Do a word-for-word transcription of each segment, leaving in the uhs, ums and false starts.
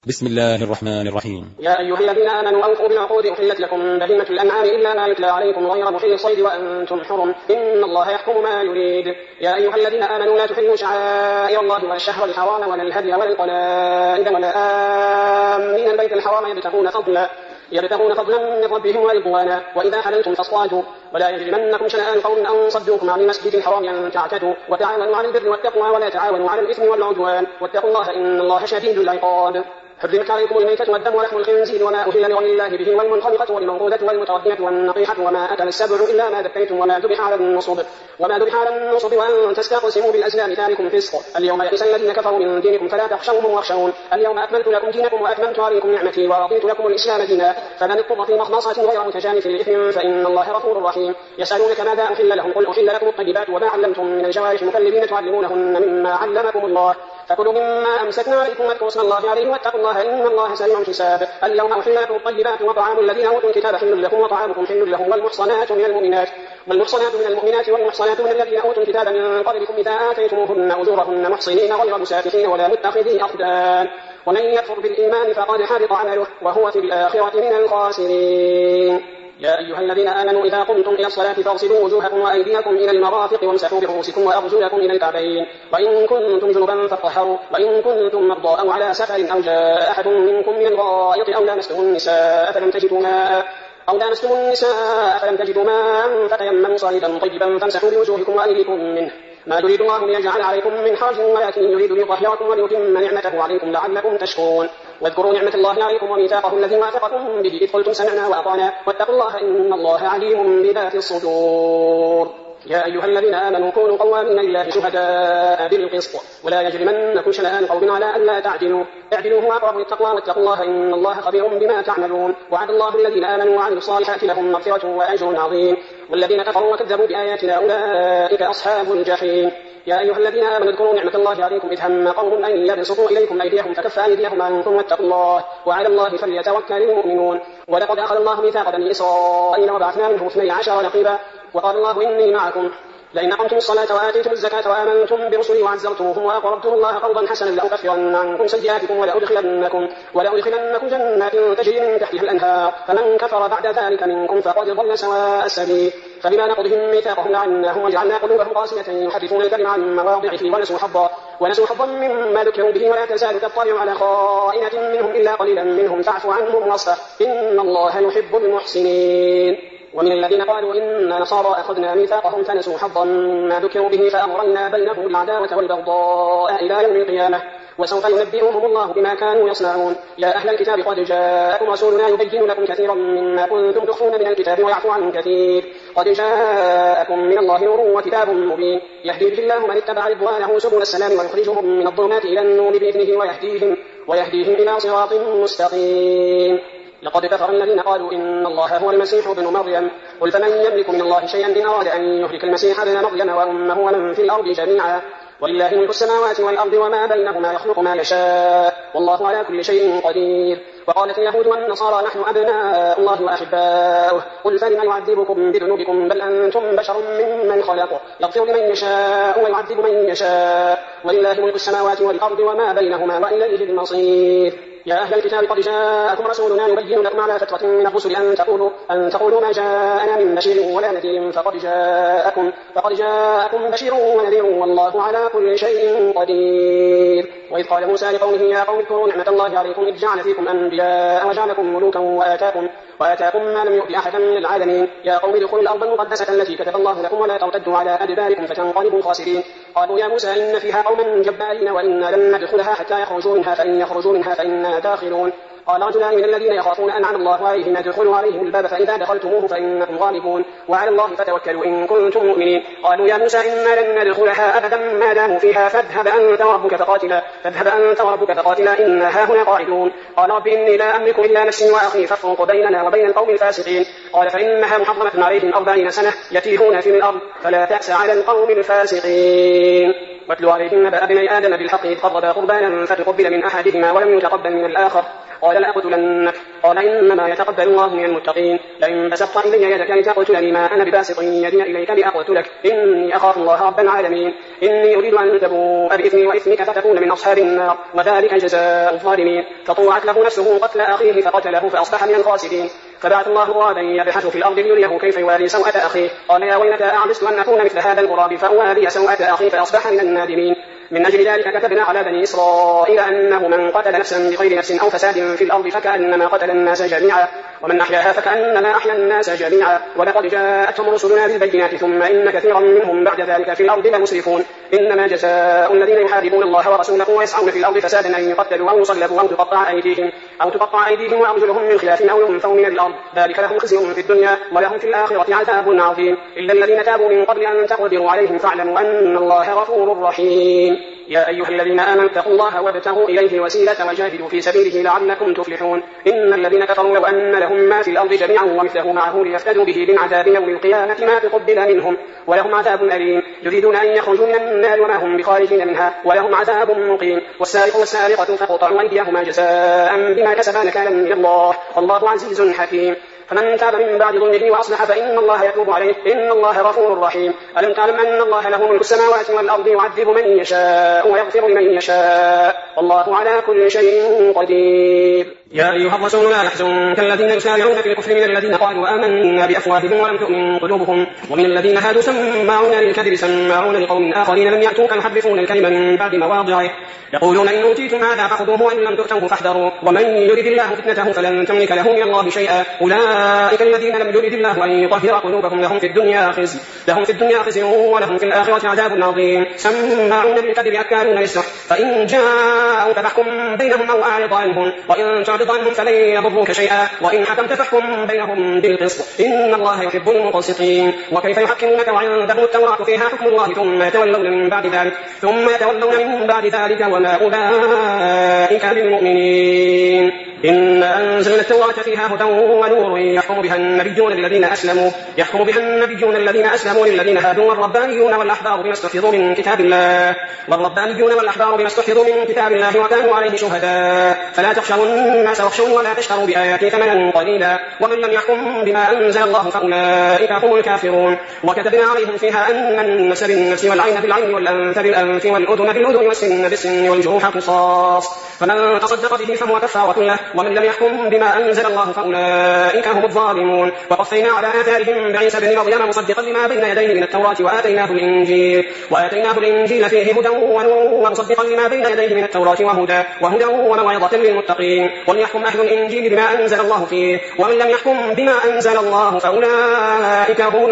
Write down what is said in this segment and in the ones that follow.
بسم الله الرحمن الرحيم. يا أيها الذين آمنوا أوفوا بالعقود أحلت لكم بهيمة الأنعام إلا ما يتلى عليكم غير محل الصيد وأنتم حرم إن الله يحكم ما يريد. يا أيها الذين آمنوا لا تحلوا شعائر الله ولا الشهر الحرام ولا الهدي ولا القلائد ولا آمين البيت الحرام يبتغون فضلا يبتغون فضلا من ربهم ورضوانا وإذا حللتم فاصطادوا ولا يجرمنكم شنآن قوم أن صدوكم عن المسجد الحرام أن تعتدوا وتعاونوا على البر والتقوى ولا تعاونوا على الإثم والعدوان واتقوا الله إن الله شديد العقاب. حرمت عليكم الميتة والدم ولحم الخنزير وما أهل لغير الله به والمنخنقة والموقوذة والمتردية والنطيحة وما أكل السبع إلا ما ذكيتم وما ذبح على النصب وما ذبح على النصب وأن تستقسموا بالأزلام ذلكم فسق. اليوم يئس الذين كفروا من دينكم فلا تخشوهم واخشون اليوم أكملت لكم دينكم وأتممت عليكم نعمتي ورضيت لكم الإسلام دينا فمن اضطر في مخمصة غير متجانف لإثم فإن الله غفور رحيم. يسألونك ماذا أحل لهم قل أحل لكم الطيبات وما علمتم من الجوارح مكلبين تعلمونهن مما علمكم الله فكلوا مما أمسكنا عليكم واذكروا اسم الله عليه واتقوا الله إن الله سريع الحساب. اليوم أحل لكم الطيبات وطعام الذين أوتوا الكتاب حل لكم وطعامكم حل لهم والمحصنات من المؤمنات والمحصنات من المؤمنات والمحصنات من الذين أوتوا الكتاب من قبلكم إذا آتيتموهن أجورهن محصنين غير مسافحين ولا متخذي أخدان ومن يكفر بالإيمان فقد حبط عمله وهو في الآخرة من الخاسرين. يا أيها الذين آمنوا إذا قمتم إلى الصلاة فاغسلوا وجوهكم وأيديكم إلى المرافق وامسحوا برؤوسكم وأرجلكم إلى الكعبين وإن كنتم جنبا فاطهروا وإن كنتم مرضى أو على سفر أو جاء أحد منكم من الغائط أو لامستم النساء فلم تجدوا ماء أو لامستم النساء فلم تجدوا ماء فتيمموا صعيدا طيبا فامسحوا بوجوهكم وأيديكم منه ما يريد الله ليجعل عليكم من حرج ولكن يريد ليطهركم وليتم نعمته عليكم لعلكم تشكرون. واذكروا نعمة الله عليكم وميثاقه الذي واثقكم به إذ قلتم سمعنا وأطعنا واتقوا الله إن الله عليم بذات الصدور. يا أيها الذين آمنوا كونوا قوامين لله شهداء بالقسط ولا يجرمنكم شنآن قوم على ألا تعدلوا اعدلوا هو أقرب للتقوى واتقوا الله إن الله خبير بما تعملون. وعد الله الذين آمنوا وعملوا الصالحات لهم مغفرة وأجر عظيم والذين كفروا وكذبوا بآياتنا أولئك أصحاب الجحيم. يا أيها الذين آمنوا اذكروا نعمة الله عليكم إذ هم قوم أن يبسطوا إليكم أيديهم فكف أيديهم عنكم واتقوا الله وعلى الله فليتوكل المؤمنون. ولقد أخذ الله ميثاق بني إسرائيل وبعثنا منهم اثني عشر نقيبا وقال الله إني معكم لئن أقمتم الصلاة وآتيتم الزكاة وآمنتم برسلي وعزرتموهم وأقرضتم الله قرضا حسنا لأكفرن عنكم سيئاتكم ولأدخلنكم ولأدخلنكم جنات تجري من تحتها الأنهار فمن كفر بعد ذلك منكم فقد ضل سواء السبيل. فبما نقضهم ميثاقهم لعناهم وجعلنا قلوبهم قاسية يحرفون الكلم عن مواضعه ونسوا حظا ونسوا حظا مما ذكروا به ولا تزال تطلع على خائنة منهم إلا قليلا منهم فاعف عنهم واصفح إن الله يحب المحسنين. ومن الذين قالوا إن نصارى أخذنا ميثاقهم فنسوا حظا مما ذكروا به فأغرينا بينهم العداوة والبغضاء إلى يوم القيامة وسوف ينبئهم الله بما كانوا يصنعون. يا أهل الكتاب قد جاءكم رسولنا يبين لكم كثيرا مما كنتم تخفون من الكتاب ويعفو عن كثير قد جاءكم من الله نور وكتاب مبين يهدي به الله من اتبع رضوانه سبل السلام ويخرجهم من الظلمات إلى النور بإذنه ويهديهم, ويهديهم إلى صراط مستقيم. لقد كفر الذين قالوا إن الله هو المسيح ابن مريم قل فمن يملك من الله شيئا إن أراد أن يهلك المسيح ابن مريم وأمه ومن في الأرض جميعا ولله ملك السماوات والأرض وما بينهما يخلق ما يشاء والله على كل شيء قدير. وقالت اليهود والنصارى نحن أبناء الله وأحباؤه قل فلم يعذبكم بذنوبكم بل أنتم بشر ممن خلق يغفر لمن يشاء ويعذب من يشاء ولله ملك السماوات والأرض وما بينهما وإليه المصير. يا أهل الكتاب قد جاءكم رسولنا يبين لكم على فترة من الرسل أن تقولوا, أن تقولوا ما جاءنا من بشير ولا نذير فقد جاءكم, فقد جاءكم بشير ونذير والله على كل شيء قدير. وإذ قال موسى لقومه يا قوم اذكروا نعمة الله عليكم إذ جعل فيكم أنبياء وجعلكم ملوكا وآتاكم, وآتاكم ما لم يؤت أحدا من العالمين يا قوم ادخلوا الأرض المقدسة التي كتب الله لكم ولا ترتدوا على أدباركم فتنقلبوا خاسرين. قالوا يا موسى إن فيها قوما جبارين وإنا لن ندخلها حتى يخرجوا منها فإن يخرجوا منها فإنا داخلون. قال رجلان من الذين يخافون أنعم الله عليهم ادخلوا عليهم الباب فإذا دخلتموه فإنكم غالبون وعلى الله فتوكلوا إن كنتم مؤمنين. قالوا يا موسى إنا لن ندخلها أبدا ما داموا فيها فاذهب أنت وربك فقاتلا فاذهب أنت وربك فقاتلا إنا هاهنا قاعدون. قال رب إني لا أملك إلا نفسي وأخي فافرق بيننا وبين القوم الفاسقين. قال فإنها محرمة عليهم أربعين سنة يتيهون في الأرض فلا تأس على القوم الفاسقين. واتلوا عليهم نبأ ابني آدم بالحق إذ قربا قربانا فتقبل من أحدهما ولم يتقبل من الآخر قال لأقتلنك قال إنما يتقبل الله من المتقين لئن بسطت إلي يدك لتقتلني ما أنا بباسط يدي إليك لأقتلك إني أخاف الله رب العالمين إني أريد أن تبوء بإثمي وإثمك فتكون من أصحاب النار وذلك جزاء الظالمين فطوعت له نفسه قتل أخيه فقتله فأصبح من الخاسرين فبعث الله غرابا يبحث في الأرض ليريه كيف يواري سوءة أخيه قال يا ويلتى أعجزت أن أكون مثل هذا الغراب فأواري سوءة أخي فأصبح من النادمين من أجل ذلك كتبنا على بني إسرائيل أنه من قتل نفسا بغير نفس أو فساد في الأرض فكأنما قتل الناس جميعا ومن أحياها فكأنما أحيا الناس جميعا ولقد جاءتهم رسلنا بالبينات ثم إن كثيرا منهم بعد ذلك في الأرض لمسرفون إنما جزاء الذين يحاربون الله ورسوله ويسعون في الأرض فسادا أن يقتلوا أو يصلبوا أو تقطع أيديهم أو تقطع أيديهم وأرجلهم من خلاف أو ينفوا من الأرض ذلك لهم خزي في الدنيا ولهم في الآخرة عذاب عظيم إلا الذين تابوا من قبل أن تقدروا عليهم فاعلموا أن الله غفور رحيم يا أيها الذين آمنوا اتقوا الله وابتغوا إليه الوسيلة وجاهدوا في سبيله لعلكم تفلحون إن الذين كفروا لو أن لهم ما في الأرض جميعا ومثله معه ليفتدوا به من عذاب يوم القيامة ما تقبل منهم ولهم عذاب أليم يريدون أن يخرجوا من النار وما هم بخارجين منها ولهم عذاب مقيم والسارق والسارقة فاقطعوا أيديهما جزاء بما كسبا نكالا من الله والله عزيز حكيم فمن تاب من بعد ظلمه وأصلح فإن الله يتوب عليه إن الله غفور رحيم ألم تعلم أن الله له ملك السماوات والأرض يعذب من يشاء ويغفر لمن يشاء والله على كل شيء قدير يا أيها الرسول لا يحزنك الذين يسارعون في الكفر من الذين قالوا آمنا بأفواههم ولم تؤمن قلوبهم ومن الذين هادوا سماعون للكذب سماعون لقوم آخرين لم يأتوك يحرفون الكلمة من بعد مواضعه يقولون إن أوتيتم هذا فخذوه وإن لم تؤتوه فاحذروا ومن يرد الله فتنته فلن تملك له من الله شيئا أولئك الذين لم يرد الله أن يطهر قلوبهم لهم في الدنيا خزي لهم في الدنيا خزي ولهم في الآخرة عذاب عظيم سماعون للكذب أكالون للسحت فإن جاءوك فاحكم بينهم أو أعرض عنهم وإن تعرض عنهم فلن يضروك شيئا وإن حكمت فاحكم بينهم بالقسط إن الله يحب المقسطين وكيف يحكمونك وعندهم التوراة فيها حكم الله ثم يتولون من بعد ذلك ثم يتولون من بعد ذلك وما أولئك بالمؤمنين إن أنزلنا التوراة فيها هدى ونور يحكم بها النبيون الذين أسلموا يحكم بها النبيون الذين أسلموا للذين هادوا والربانيون والأحبار بما استحفظوا من كتاب الله والربانيون والأحبار بما استحفظوا من كتاب الله وكانوا عليه شهداء فلا تخشوا الناس واخشون ولا تشتروا بآياتي ثمنا قليلا ومن لم يحكم بما أنزل الله فأولئك هم الكافرون وكتبنا عليهم فيها أن النفس بالنفس والعين بالعين والأنف بالأنف والأذن بالأذن والسن بالسن والجروح قصاص فمن تصدق به فهو كفارة له ومن لم يحكم بما أنزل الله فأولئك هم الظالمون وقفينا على آثارهم بعيسى بن مريم مصدقا لما بين يديه من التوراة وآتيناه الإنجيل وآتيناه الإنجيل فيه هدى ونور ومصدقا لما بين يديه من التوراة وهدى وهدى وموعظة للمتقين وليحكم أهل الإنجيل بما أنزل الله فيه ومن لم يحكم بما أنزل الله فأولئك هم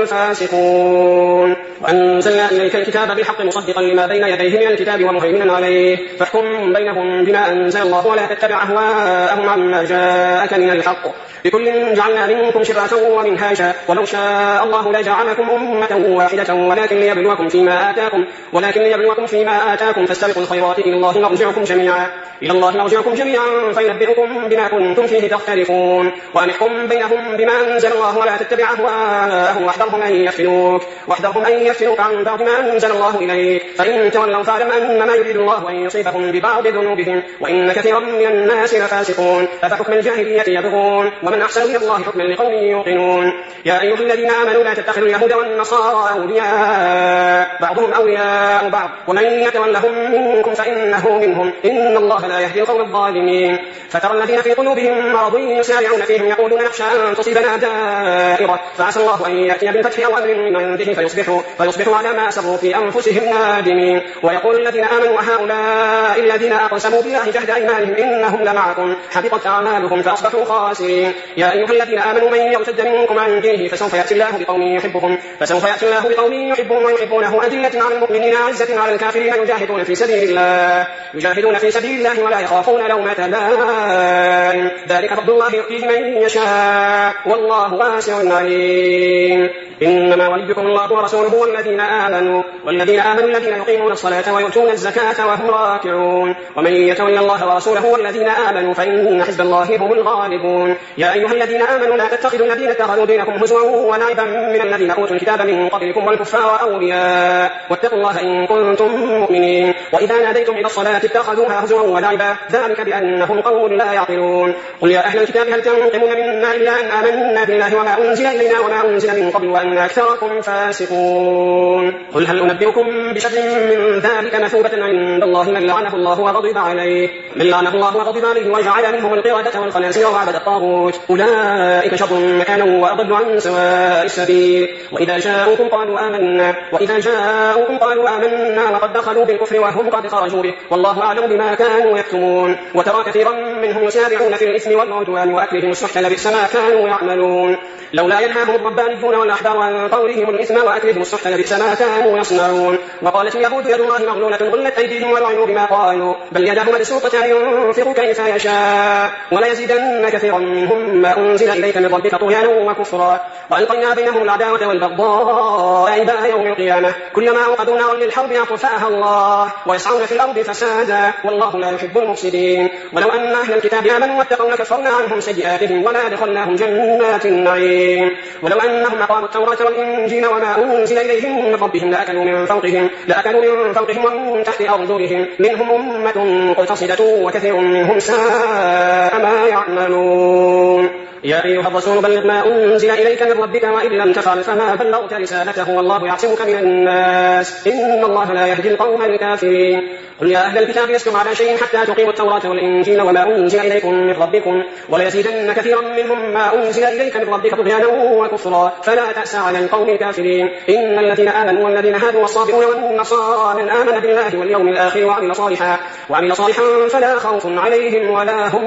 الفاسقون وأنزلنا إليك الكتاب بالحق مصدقا لما بين يديه من الكتاب ومهيمنا عليه فاحكم بينهم بما أنزل الله ولا تتبع أهواءهم عما جاءك من الحق لكل جعلنا منكم شرعة ومنهاجا ولو شاء الله لجعلكم أمة واحدة ولكن ليبلوكم فيما آتاكم ولكن ليبلوكم فيما آتاكم فاستبقوا الخيرات إلى الله مرجعكم جميعا إلى الله مرجعكم جميعا فينبئكم بما كنتم فيه تختلفون وأن احكم بينهم بما أنزل الله ولا تتبع أهواءهم واحذرهم أن يفتنوك واحذرهم أن يفتنوك عن بعض ما أنزل الله إليك فإن تولوا فاعلم أنما يريد الله أن يصيبهم ببعض ذنوبهم وإن كثيرا من الناس لفاسقون أفحكم الجاهلية يبغون ومن أحسن من الله حكما لقوم يوقنون يا أيها الذين آمنوا لا تتخذوا اليهود والنصارى أولياء بعضهم أولياء بعض ومن يتولهم منكم فإنه منهم إن الله لا يهدي القوم الظالمين فترى الذين في قلوبهم مرض يسارعون فيهم يقولون نخشى أن تصيبنا دائرة فعسى الله أن يأتي بالفتح أو أمر من عنده فيصبحوا, فيصبحوا على ما أسروا في أنفسهم نادمين ويقول الذين آمنوا هؤلاء الذين أقسموا بالله جهد أيمانهم إنهم لمعكم حبطت أعمالهم فأصبحوا خاسرين يا أيها الذين آمنوا من يرتد منكم عن دينه فسوف يأتي الله بقوم يحبهم فسوف يأتي الله بقوم يحبهم ويحبونه أذلة على المؤمنين عزة على الكافرين يجاهدون في سبيل الله يجاهدون في سبيل الله ولا يخافون لومة لائم ذلك فضل الله يؤتيه من يشاء والله واسع عليم إنما وليكم الله ورسوله والذين آمنوا والذين آمنوا الذين يقيمون الصلاة ويؤتون الزكاة وهم راكعون ومن يتولى الله ورسوله والذين آمنوا فإن حزب الله هم الغالبون يا أيها الذين آمنوا لا تتخذوا الذين اتخذوا دينكم هزوا ولعبا من الذين أوتوا الكتاب من قبلكم والكفار أولياء واتقوا الله إن كنتم مؤمنين وإذا ناديتم إلى الصلاة اتخذوها هزوا ولعبا ذلك بأنهم قوم لا يعقلون قل يا أهل الكتاب هل تنقمون منا إلا أن آمنا بالله وما أنزل إلينا وما أنزل من قبل وأن أكثركم فاسقون قل هل أنبئكم بشر من ذلك مثوبة عند الله من لعنه الله وغضب عليه من لعنه الله وغضب عليه وجعل منهم القردة والخنازير وعبد الطاغوت أولئك شر مكانا وأضل عن سواء السبيل وإذا جاءوكم قالوا آمنا وإذا جاءوكم قالوا آمنا وقد دخلوا بالكفر وهم قد خرجوا به والله أعلم بما كانوا يكتمون وترى كثيرا منهم يسارعون في الإثم والعدوان وأكلهم السحت لبئس ما كانوا يعملون لولا ينهاهم الربانيون والأحبار عن قولهم الإثم وأكلهم السحت لبئس ما كانوا يصنعون وقالت اليهود يد الله مغلولة غلت أيديهم ولعنوا بما قالوا بل يداه مبسوطتان ينفق كيف يشاء ولا يزيدن كثيرا منهم ما أنزل إليك من ربك طغيانا وكفرا وألقينا بينهم العداوة والبغضاء إلى يوم القيامة كلما أوقدوا نارا للحرب أطفأها الله ويسعون في الأرض فسادا والله لا يحب المفسدين ولو أن أهل الكتاب آمنوا واتقوا لكفرنا عنهم سيئاتهم ولا دخلناهم جنات النعيم ولو أنهم أقاموا التوراة والإنجيل وما أنزل إليهم من ربهم لأكلوا من فوقهم لأكلوا من فوقهم ومن تحت أرجلهم منهم أمة مقتصدة وكثير منهم ساء ما يعملون يا أيها الرسول بلغ ما أنزل إليك من ربك وإن لم تفعل فما بلغت رسالته والله يعصمك من الناس إن الله لا يهدي القوم الكافرين قل يا أهل الكتاب لستم على شيء حتى تقيموا التوراة والإنجيل وما أنزل إليكم من ربكم وليزيدن كثيرا منهم ما أنزل إليك من ربك طغيانا وكفرا فلا تأس على القوم الكافرين إن الذين آمنوا والذين هادوا والصابئون والنصارى من آمن بالله واليوم الآخر وعمل صالحا وعمل صالحا فلا خوف عليهم ولا هم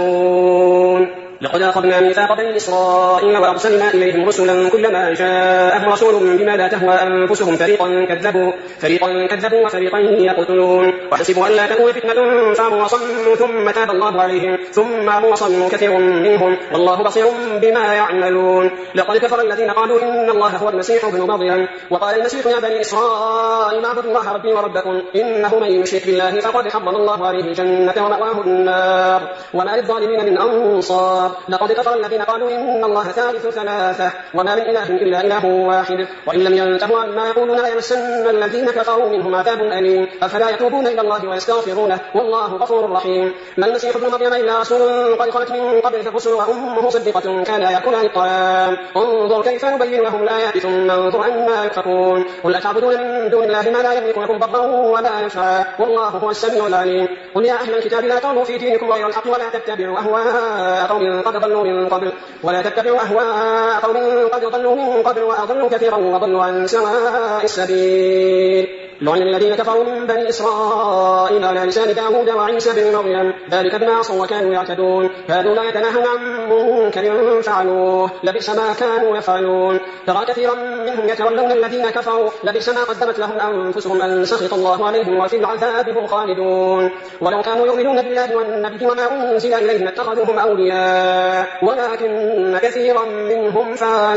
يحزنون لقد أخذنا ميثاق بني إسرائيل وأرسلنا إليهم رسلا كلما جاءهم رسول بما لا تهوى أنفسهم فريقا كذبوا فريقا كذبوا وفريقا يقتلون وحسبوا أن لا تكون فتنة فعموا وصموا ثم تاب الله عليهم ثم عموا وصموا كثير منهم والله بصير بما يعملون لقد كفر الذين قالوا إن الله هو المسيح ابن مريم وقال المسيح يا بني إسرائيل اعبدوا الله ربي وربكم إنه من يشرك بالله فقد حرم الله عليه الجنة ومأواه النار وما للظالمين من أنصار لقد كفر الذين قالوا إن الله ثالث ثلاثة وما من إله إلا إله واحد وإن لم ينتهوا عما يقولون ليمسن الذين كفروا منهم عذاب أليم أفلا يتوبون إلى الله ويستغفرونه والله غفور رحيم ما المسيح ابن مريم إلا رسول قد خلت من قبله الرسل وأمه صديقة كانا يأكلان الطعام انظر كيف نبين لهم الآيات ثم انظر عما يؤفكون قل أتعبدون من دون الله ما لا يملك لكم ضرا ولا نفعا والله هو السميع العليم قل يا أهل الكتاب لا تغلوا في دينكم غير الحق ولا تتبعوا أهواء قوم قد ضلوا من قبل ولا تتبعوا أهواء قوم قد ضلوا من قبل وأضلوا كثيرا وضلوا عن سواء السبيل لعن الذين كفروا من بني إسرائيل على لسان داود وعيسى بن مريم ذلك بما عصوا وكانوا يعتدون كانوا لا يتناهون عن منكر فعلوه لبئس ما كانوا يفعلون ترى كثيرا منهم يتولون الذين كفروا لبئس ما قدمت لهم أنفسهم أن سخط الله عليهم وفي العذاب هم خالدون ولو كانوا يؤمنون بالله والنبي وما أنزل إليهم اتخذوهم أولياء ولكن كثيرا منهم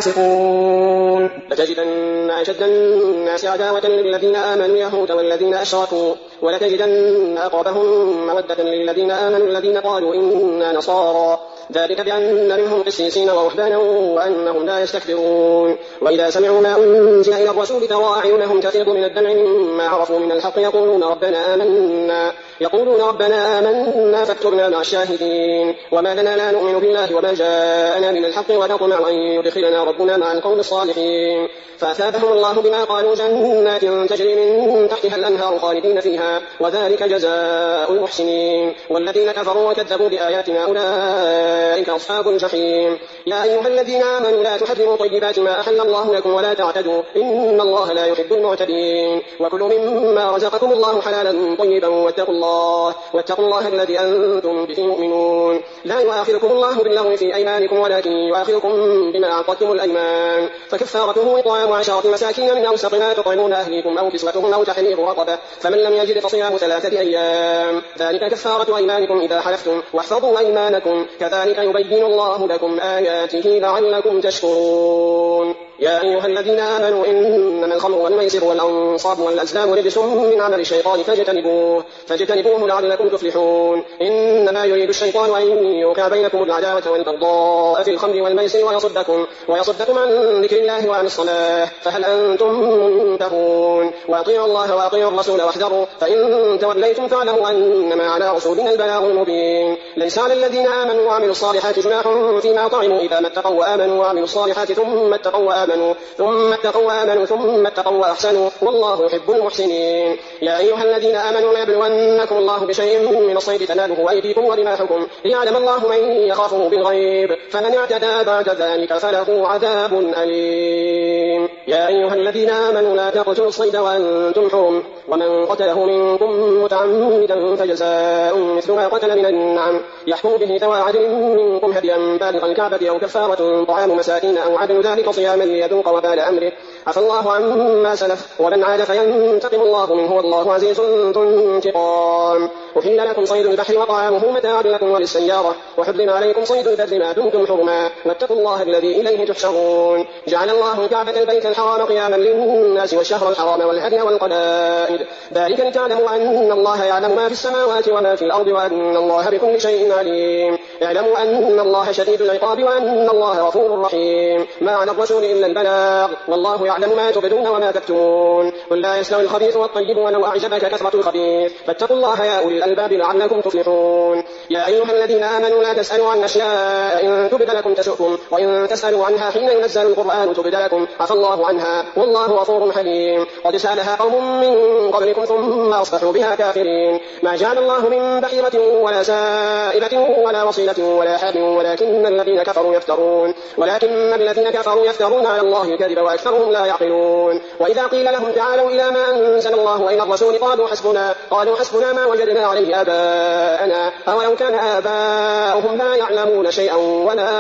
فاسقون لتجدن أشد الناس عداوة للذين آمنوا اليهود والذين أشركوا ولتجدن أقربهم مودة للذين آمنوا الذين قالوا إنا نصارى ذلك بأن منهم قسيسين ورهبانا وأنهم لا يستكبرون وإذا سمعوا ما أنزل إلى الرسول ترى أعينهم تفيض من الدمع مما عرفوا من الحق يقولون ربنا آمنا يقولون ربنا آمنا فاكتبنا مع الشاهدين وما لنا لا نؤمن بالله وما جاءنا من الحق ونطمع أن يدخلنا ربنا مع القوم الصالحين فأثابهم الله بما قالوا جنات تجري من تحتها الأنهار خالدين فيها وذلك جزاء المحسنين والذين كفروا وكذبوا بآياتنا أولئك أصحاب الجحيم يا أيها الذين آمنوا لا تحرموا طيبات ما أحل الله لكم ولا تعتدوا إن الله لا يحب المعتدين وكلوا مما رزقكم الله حلالا طيبا واتقوا الله واتقوا الله الذي أنتم به مؤمنون لا يؤاخذكم الله باللغو في أيمانكم ولكن يؤاخذكم بما عقدتم الأيمان فكفارته إطعام عشرة مساكين من أوسط ما تطعمون أهليكم أو كسوتهم أو تحرير رقبة فمن لم يجد فصيام ثلاثة أيام ذلك كفارة أيمانكم إذا حلفتم واحفظوا أيمانكم كذلك يبين الله لكم آياته لعلكم تشكرون يا أيها الذين آمنوا إنما الخمر والميسر والأنصاب والأزلام رجس من عمل الشيطان فاجتنبوه فاجتنبوه لعلكم تفلحون. إنما يريد الشيطان أن يوقع بينكم العداوة والبغضاء في الخمر والميسر ويصدكم ويصدكم عن ذكر الله وعن الصلاة فهل أنتم منتهون. وأطيعوا الله وأطيعوا الرسول واحذروا فإن توليتم فاعلموا أنما على رسولنا البلاغ المبين. ليس على الذين آمنوا وعملوا الصالحات جناح فيما طعموا إذا ما اتقوا وآمنوا وعملوا الصالحات ثم اتقوا وآمنوا ثم اتقوا وآمنوا ثم اتقوا وأحسنوا والله يحب المحسنين. يا أيها الذين آمنوا ليبلونكم الله بشيء من الصيد تناله أيديكم ورماحكم ليعلم الله من يخافه بالغيب فمن اعتدى بعد ذلك فله عذاب أليم. يا أيها الذين آمنوا لا تقتلوا الصيد وأنتم حرم ومن قتله منكم متعمدا فجزاء مثل ما قتل من النعم يحكم به ذوى عدل منكم هديا بالغ الكعبة أو كفارة طعام مساكين أو عدل ذلك صياما ليذوق وبال أمره عفى الله عما سلف ومن عاد فينتقم الله منه والله عزيز ذو انتقام. أحل لكم صيد البحر وطعامه متاعا لكم وللسيارة وحرم عليكم صيد البر ما دمتم حرما واتقوا الله الذي إليه تحشرون. جعل الله الكعبة البيت الحرام قياما للناس والشهر الحرام والهدي والقلائد ذلك لتعلموا أن الله يعلم ما في السماوات وما في الأرض وأن الله بكل شيء عليم. اعلموا أن الله شديد العقاب وأن الله غفور رحيم. ما على الرسول إلا البلاغ والله يعلم ما تبدون وما تكتمون. قل لا يستوي الخبيث والطيب ولو أعجبك كثرة الخبيث فاتقوا الله يا أولي الألباب لعلكم تفلحون. يا أيها الذين آمنوا لا تسألوا عن أشياء إن تبد لكم تسؤكم وإن تسألوا عنها حين ينزل القرآن تبد لكم عفى الله عنها والله غفور حليم. قد سألها قوم من قبلكم ثم أصبحوا بها كافرين. ما جعل الله من بحيرة ولا سائبة ولا وصيلة ولا حاب ولكن الذين كفروا يفترون ولكن الذين كفروا يفترون على الله الكذب وأكثرهم لا يعقلون. وإذا قيل لهم تعالوا إلى ما أنزل الله وإلى الرسول قالوا حسبنا قالوا حسبنا ما وجدنا عليه آباءنا أولو كان آباؤهم لا يعلمون شيئا ولا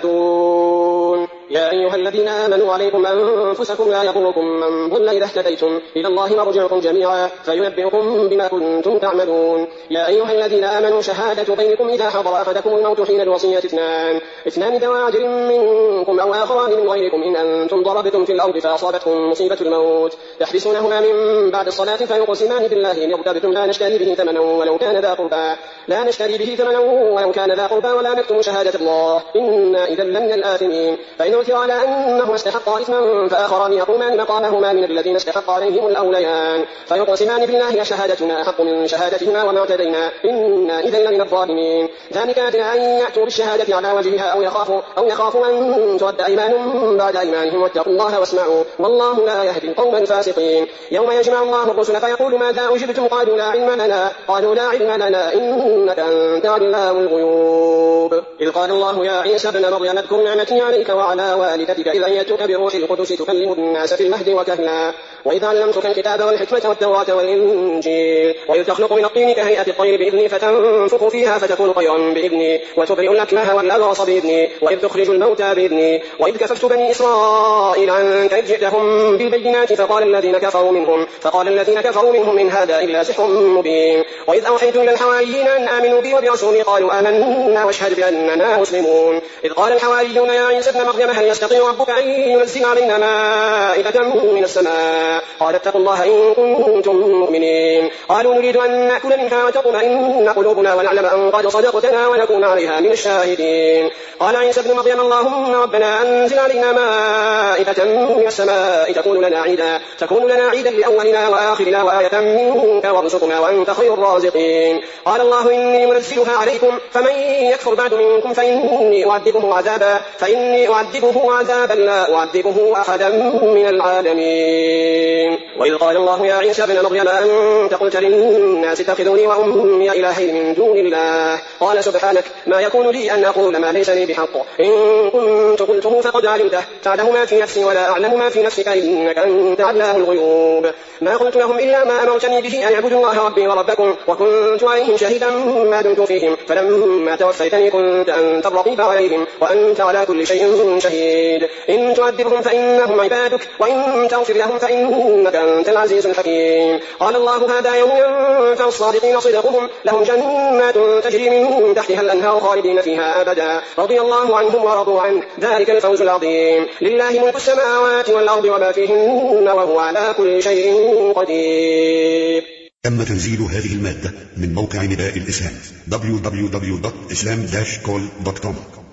يهتدون. يا أيها الذين آمنوا عليكم أنفسكم لا يضركم من ضل إذا اهتديتم إلى الله مرجعكم جميعا فينبئكم بما كنتم تعملون. يا أيها الذين آمنوا شهادة بينكم إذا حضر أحدكم الموت حين الوصية اثنان اثنان ذوى عدل منكم أو آخران من غيركم إن أنتم ضربتم في الأرض فأصابتكم مصيبة الموت تحبسونهما من بعد الصلاة فيقسمان بالله إن ارتبتم لا نشتري به ثمنا ولو كان ذا قربى لا نشتري به ثمنا ولو كان ذا قربى ولا نكتم شهادة الله إنا إذا لمن الآثمين. فإن اعترى على أنهما استحقا إثما فآخران يقومان مقامهما من الذين استحق عليهم الأوليان فيقسمان بالله شهادتنا أحق من شهادتهما وما اعتدينا إنا إذا لمن الظالمين. ذلك أدنى أن يأتوا بالشهادة على وجهها أو يخافوا أو يخافوا أن ترد أيمان بعد أيمانهم واتقوا الله واسمعوا والله لا يهدي القوم الفاسقين. يوم يجمع الله الرسل فيقول ماذا أجبتم قالوا لا علم لنا قالوا لا علم لنا إنك أنت علام الغيوب. إذ قال الله يا عيسى ابن مريم اذكر نعمتي عليك وعلى والدتك إذ أيدتك بروح القدس تكلم الناس في المهد وكهلا وإذ علمتك الكتاب والحكمة والتوراة والإنجيل وإذ تخلق من الطين كهيئة الطير بإذني فتنفخ فيها فتكون طيرا بإذني وتبرئ الأكمه والأبرص بإذني وإذ تخرج الموتى بإذني وإذ كففت بني إسرائيل عنك إذ جئتهم بالبينات فقال الذين كفروا منهم فقال الذين كفروا منهم إن هذا إلا سحر مبين. وإذ أوحيت إلى الحواريين أن آمنوا بي وبرسولي قالوا آمنا واشهد بأننا مسلمون. إذ قال الحواريون يا عيسى ابن مريم هل يستطيع ربك أن ينزل علينا مائدة من السماء قال اتقوا الله إن كنتم مؤمنين. قالوا نريد أن نأكل منها وتطمئن قلوبنا ونعلم أن قد صدقتنا ونكون عليها من الشاهدين. قال عيسى ابن مريم اللهم ربنا أنزل علينا مائدة من السماء تكون لنا عيدا تكون لنا عيدا لأولنا وآخرنا وآية منك وارزقنا وأنت خير الرازقين. قال الله إني منزلها عليكم فمن يكفر بعد منكم فإني أعذبه عذابا فإني أعذبه عذابا لا أعذبه أحدا من العالمين. وإذ قال الله يا عيسى ابن مريم أنت قلت للناس اتخذوني وأمي إلهين من دون الله قال سبحانك ما يكون لي أن أقول ما ليس لي بحق إن كنت قلته فقد علمته تعلم ما في نفسي ولا أعلم ما في نفسك إنك أنت علام الغيوب. ما قلت لهم إلا ما أمرتني به أن يعبدوا الله ربي وربكم وكنت عليهم شهيدا ما دمت فيهم فلما توفيتني كنت وأنت أنت الرقيب عليهم وأنت على كل شيء شهيد. إن تعذبهم فإنهم عبادك وإن تغفر لهم فإنك أنت العزيز الحكيم. قال الله هذا يوم ينفع الصادقين صدقهم لهم جنات تجري من تحتها الأنهار خالدين فيها أبدا رضي الله عنهم ورضوا عنه ذلك الفوز العظيم. لله ملك السماوات والأرض وما فيهن وهو على كل شيء قدير. تم تنزيل هذه المادة من موقع نداء الإسلام دبليو دبليو دبليو دوت إسلام داش كول دوت كوم.